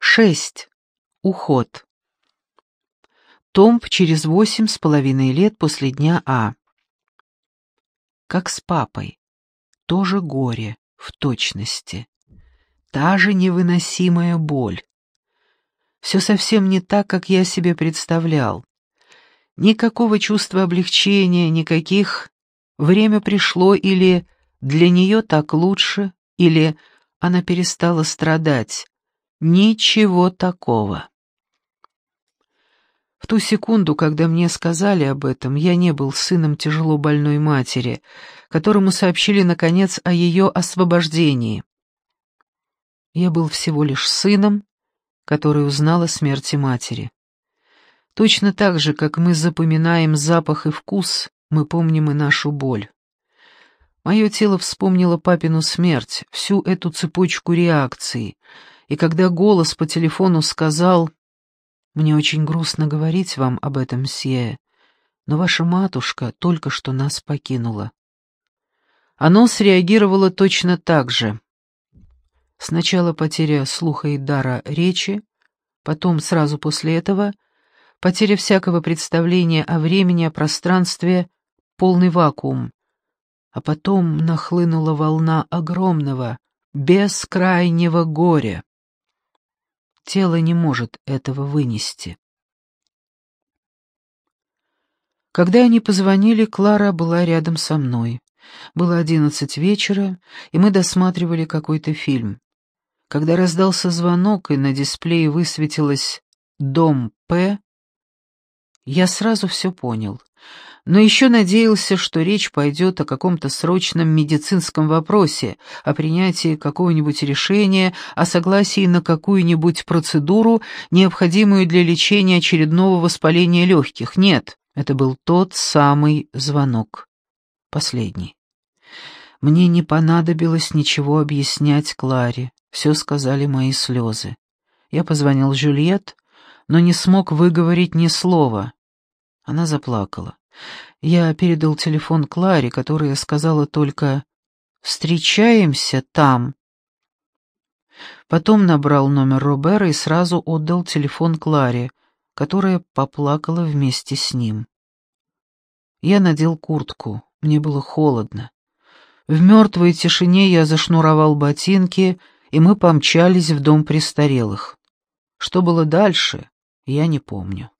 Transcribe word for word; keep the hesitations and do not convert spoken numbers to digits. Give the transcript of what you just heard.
Шесть. Уход. Томб через восемь с половиной лет после дня А. Как с папой. Тоже горе, в точности. Та же невыносимая боль. Все совсем не так, как я себе представлял. Никакого чувства облегчения, никаких «время пришло» или «для нее так лучше» или «она перестала страдать». Ничего такого. В ту секунду, когда мне сказали об этом, я не был сыном тяжело больной матери, которому сообщили, наконец, о ее освобождении. Я был всего лишь сыном, который узнал о смерти матери. Точно так же, как мы запоминаем запах и вкус, мы помним и нашу боль. Мое тело вспомнило папину смерть, всю эту цепочку реакций, и когда голос по телефону сказал: «Мне очень грустно говорить вам об этом, мсье, но ваша матушка только что нас покинула». Оно среагировало точно так же. Сначала потеря слуха и дара речи, потом, сразу после этого, потеря всякого представления о времени, о пространстве, полный вакуум. А потом нахлынула волна огромного, бескрайнего горя. Тело не может этого вынести. Когда они позвонили, Клара была рядом со мной. Было одиннадцать вечера, и мы досматривали какой-то фильм. Когда раздался звонок, и на дисплее высветилось «Дом П», я сразу все понял. Но еще надеялся, что речь пойдет о каком-то срочном медицинском вопросе, о принятии какого-нибудь решения, о согласии на какую-нибудь процедуру, необходимую для лечения очередного воспаления легких. Нет, это был тот самый звонок. Последний. Мне не понадобилось ничего объяснять Кларе. Все сказали мои слезы. Я позвонил Жюльет, но не смог выговорить ни слова. Она заплакала. Я передал телефон Кларе, которая сказала только «встречаемся там». Потом набрал номер Робера и сразу отдал телефон Кларе, которая поплакала вместе с ним. Я надел куртку, мне было холодно. В мертвой тишине я зашнуровал ботинки, и мы помчались в дом престарелых. Что было дальше, я не помню.